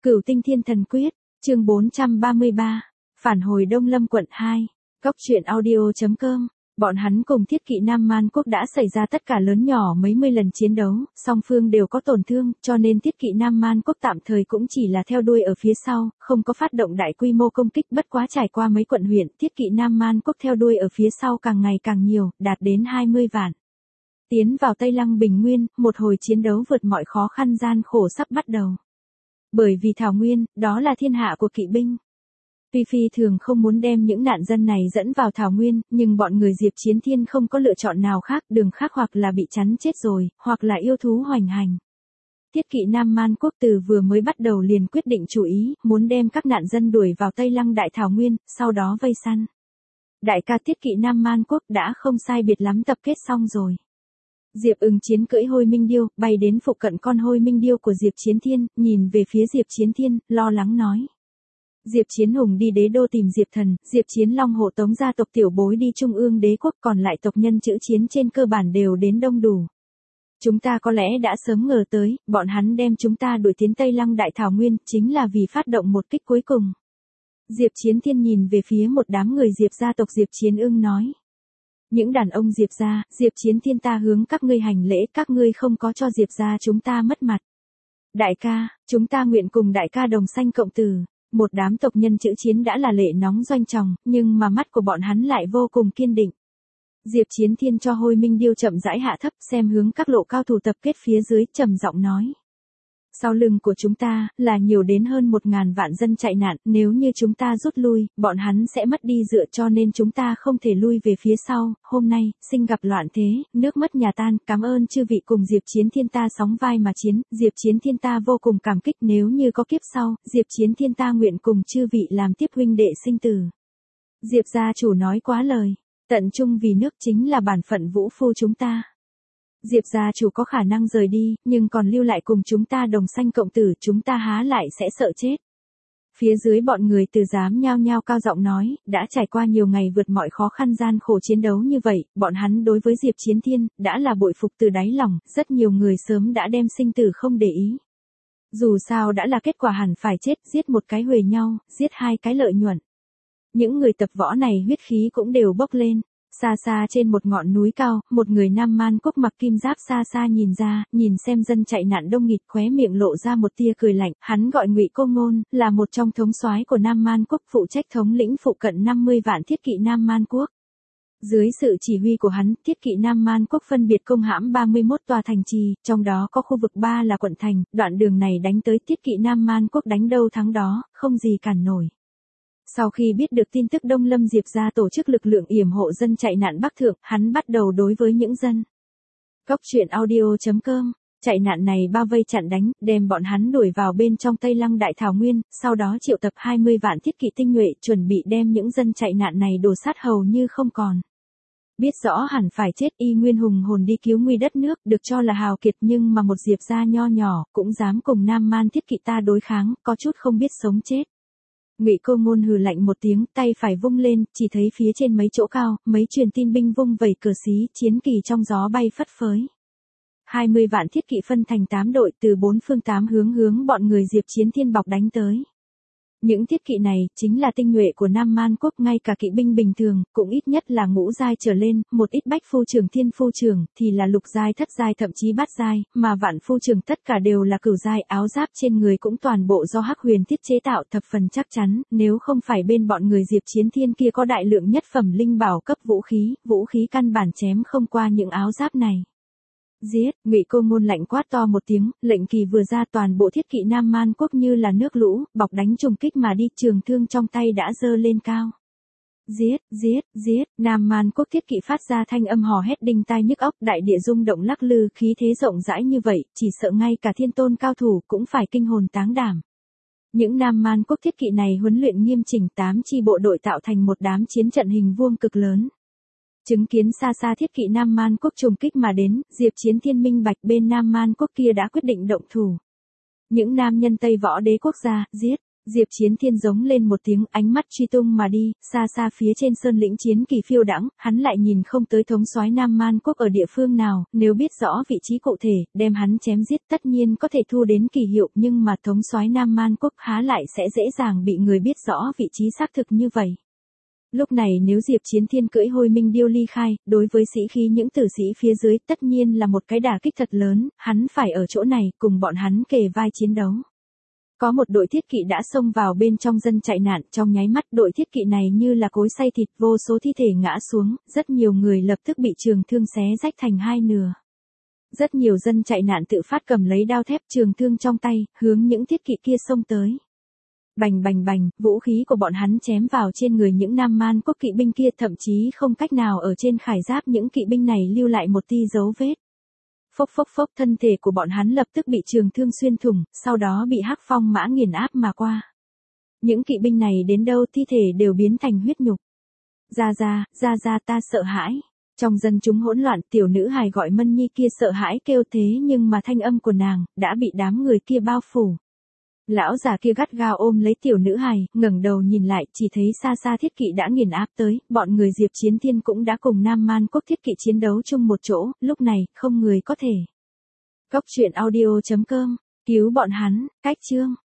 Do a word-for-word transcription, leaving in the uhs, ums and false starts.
Cửu Tinh Thiên Thần Quyết, chương bốn trăm ba mươi ba, phản hồi Đông Lâm quận hai, Cốc truyện audio chấm com. Bọn hắn cùng Thiết Kỵ Nam Man Quốc đã xảy ra tất cả lớn nhỏ mấy mươi lần chiến đấu, song phương đều có tổn thương, cho nên Thiết Kỵ Nam Man Quốc tạm thời cũng chỉ là theo đuôi ở phía sau, không có phát động đại quy mô công kích. Bất quá trải qua mấy quận huyện, Thiết Kỵ Nam Man Quốc theo đuôi ở phía sau càng ngày càng nhiều, đạt đến hai mươi vạn. Tiến vào Tây Lăng Bình Nguyên, một hồi chiến đấu vượt mọi khó khăn gian khổ sắp bắt đầu. Bởi vì Thảo Nguyên, đó là thiên hạ của kỵ binh. Tuy phi thường không muốn đem những nạn dân này dẫn vào Thảo Nguyên, nhưng bọn người Diệp Chiến Thiên không có lựa chọn nào khác, đường khác hoặc là bị chắn chết rồi, hoặc là yêu thú hoành hành. Thiết Kỵ Nam Man Quốc từ vừa mới bắt đầu liền quyết định chủ ý, muốn đem các nạn dân đuổi vào Tây Lăng Đại Thảo Nguyên, sau đó vây săn. Đại ca Thiết Kỵ Nam Man Quốc đã không sai biệt lắm tập kết xong rồi. Diệp Ưng Chiến cưỡi Hôi Minh Điêu, bay đến phụ cận con Hôi Minh Điêu của Diệp Chiến Thiên, nhìn về phía Diệp Chiến Thiên, lo lắng nói. Diệp Chiến Hùng đi đế đô tìm Diệp Thần, Diệp Chiến Long hộ tống gia tộc tiểu bối đi Trung ương đế quốc, còn lại tộc nhân chữ Chiến trên cơ bản đều đến đông đủ. Chúng ta có lẽ đã sớm ngờ tới, bọn hắn đem chúng ta đuổi tiến Tây Lăng Đại Thảo Nguyên, chính là vì phát động một kích cuối cùng. Diệp Chiến Thiên nhìn về phía một đám người Diệp gia tộc Diệp Chiến Ưng nói. Những đàn ông Diệp gia, Diệp Chiến Thiên ta hướng các ngươi hành lễ, các ngươi không có cho Diệp gia chúng ta mất mặt. Đại ca, chúng ta nguyện cùng đại ca đồng sanh cộng tử. Một đám tộc nhân chữ Chiến đã là lệ nóng doanh tròng, nhưng mà mắt của bọn hắn lại vô cùng kiên định. Diệp Chiến Thiên cho Hôi Minh Điêu chậm rãi hạ thấp, xem hướng các lộ cao thủ tập kết phía dưới, trầm giọng nói. Sau lưng của chúng ta, là nhiều đến hơn một ngàn vạn dân chạy nạn, nếu như chúng ta rút lui, bọn hắn sẽ mất đi dựa, cho nên chúng ta không thể lui về phía sau. Hôm nay, sinh gặp loạn thế, nước mất nhà tan, cảm ơn chư vị cùng Diệp Chiến Thiên ta sóng vai mà chiến, Diệp Chiến Thiên ta vô cùng cảm kích, nếu như có kiếp sau, Diệp Chiến Thiên ta nguyện cùng chư vị làm tiếp huynh đệ sinh tử. Diệp gia chủ nói quá lời, tận trung vì nước chính là bản phận vũ phu chúng ta. Diệp gia chủ có khả năng rời đi, nhưng còn lưu lại cùng chúng ta đồng sanh cộng tử, chúng ta há lại sẽ sợ chết. Phía dưới bọn người từ giám nhao nhao cao giọng nói, đã trải qua nhiều ngày vượt mọi khó khăn gian khổ chiến đấu như vậy, bọn hắn đối với Diệp Chiến Thiên, đã là bội phục từ đáy lòng, rất nhiều người sớm đã đem sinh tử không để ý. Dù sao đã là kết quả hẳn phải chết, giết một cái huề nhau, giết hai cái lợi nhuận. Những người tập võ này huyết khí cũng đều bốc lên. Xa xa trên một ngọn núi cao, một người Nam Man Quốc mặc kim giáp xa xa nhìn ra, nhìn xem dân chạy nạn đông nghịt, khóe miệng lộ ra một tia cười lạnh. Hắn gọi Ngụy Cô Ngôn, là một trong thống soái của Nam Man Quốc, phụ trách thống lĩnh phụ cận năm mươi vạn Thiết Kỵ Nam Man Quốc. Dưới sự chỉ huy của hắn, Thiết Kỵ Nam Man Quốc phân biệt công hãm ba mươi mốt tòa thành trì, trong đó có khu vực ba là quận thành, đoạn đường này đánh tới Thiết Kỵ Nam Man Quốc đánh đâu thắng đó, không gì cản nổi. Sau khi biết được tin tức Đông Lâm Diệp gia tổ chức lực lượng yểm hộ dân chạy nạn Bắc Thượng, hắn bắt đầu đối với những dân. Cốc truyện audio chấm com, chạy nạn này bao vây chặn đánh, đem bọn hắn đuổi vào bên trong Tây Lăng Đại Thảo Nguyên, sau đó triệu tập hai mươi vạn thiết kỵ tinh nhuệ, chuẩn bị đem những dân chạy nạn này đổ sát hầu như không còn. Biết rõ hẳn phải chết, y nguyên hùng hồn đi cứu nguy đất nước, được cho là hào kiệt, nhưng mà một Diệp gia nho nhỏ, cũng dám cùng Nam Man thiết kỵ ta đối kháng, có chút không biết sống chết. Ngụy Cô Ngôn hừ lạnh một tiếng, tay phải vung lên, chỉ thấy phía trên mấy chỗ cao, mấy truyền tin binh vung vẩy cờ xí, chiến kỳ trong gió bay phất phới. hai mươi vạn thiết kỵ phân thành tám đội, từ bốn phương tám hướng hướng bọn người Diệp Chiến Thiên bọc đánh tới. Những thiết kỵ này, chính là tinh nhuệ của Nam Man Quốc, ngay cả kỵ binh bình thường, cũng ít nhất là ngũ giai trở lên, một ít bách phu trưởng thiên phu trưởng, thì là lục giai thất giai thậm chí bát giai, mà vạn phu trưởng tất cả đều là cửu giai, áo giáp trên người cũng toàn bộ do Hắc Huyền Thiết chế tạo, thập phần chắc chắn, nếu không phải bên bọn người Diệp Chiến Thiên kia có đại lượng nhất phẩm linh bảo cấp vũ khí, vũ khí căn bản chém không qua những áo giáp này. Giết, Ngụy Cô Ngôn lạnh quát to một tiếng, lệnh kỳ vừa ra, toàn bộ thiết kỵ Nam Man Quốc như là nước lũ, bọc đánh trùng kích mà đi, trường thương trong tay đã giơ lên cao. Giết, giết, giết, Nam Man Quốc thiết kỵ phát ra thanh âm hò hét đinh tai nhức óc, đại địa rung động lắc lư, khí thế rộng rãi như vậy, chỉ sợ ngay cả thiên tôn cao thủ cũng phải kinh hồn táng đảm. Những Nam Man Quốc thiết kỵ này huấn luyện nghiêm chỉnh, tám chi bộ đội tạo thành một đám chiến trận hình vuông cực lớn. Chứng kiến xa xa thiết kỵ Nam Man Quốc trùng kích mà đến, Diệp Chiến Thiên minh bạch bên Nam Man Quốc kia đã quyết định động thủ. Những nam nhân Tây võ đế quốc gia, giết, Diệp Chiến Thiên giống lên một tiếng, ánh mắt truy tung mà đi, xa xa phía trên sơn lĩnh chiến kỳ phiêu đãng, hắn lại nhìn không tới thống soái Nam Man quốc ở địa phương nào, nếu biết rõ vị trí cụ thể, đem hắn chém giết tất nhiên có thể thu đến kỳ hiệu, nhưng mà thống soái Nam Man quốc há lại sẽ dễ dàng bị người biết rõ vị trí xác thực như vậy. Lúc này nếu Diệp Chiến Thiên cưỡi Hôi Minh Điêu ly khai, đối với sĩ khí những tử sĩ phía dưới tất nhiên là một cái đả kích thật lớn, hắn phải ở chỗ này cùng bọn hắn kề vai chiến đấu. Có một đội thiết kỵ đã xông vào bên trong dân chạy nạn, trong nháy mắt đội thiết kỵ này như là cối xay thịt, vô số thi thể ngã xuống, rất nhiều người lập tức bị trường thương xé rách thành hai nửa. Rất nhiều dân chạy nạn tự phát cầm lấy đao thép trường thương trong tay, hướng những thiết kỵ kia xông tới. Bành bành bành, vũ khí của bọn hắn chém vào trên người những Nam Man quốc kỵ binh kia, thậm chí không cách nào ở trên khải giáp những kỵ binh này lưu lại một tia dấu vết. Phốc phốc phốc, thân thể của bọn hắn lập tức bị trường thương xuyên thủng, sau đó bị hắc phong mã nghiền áp mà qua. Những kỵ binh này đến đâu thi thể đều biến thành huyết nhục. Ra ra, ra ra ta sợ hãi. Trong dân chúng hỗn loạn, tiểu nữ hài gọi Mân Nhi kia sợ hãi kêu thế, nhưng mà thanh âm của nàng đã bị đám người kia bao phủ. Lão già kia gắt gao ôm lấy tiểu nữ hài, ngẩng đầu nhìn lại, chỉ thấy xa xa thiết kỵ đã nghiền áp tới, bọn người Diệp Chiến Thiên cũng đã cùng Nam Man quốc thiết kỵ chiến đấu chung một chỗ, lúc này, không người có thể. Cốc truyện audio chấm com, cứu bọn hắn, cách chương.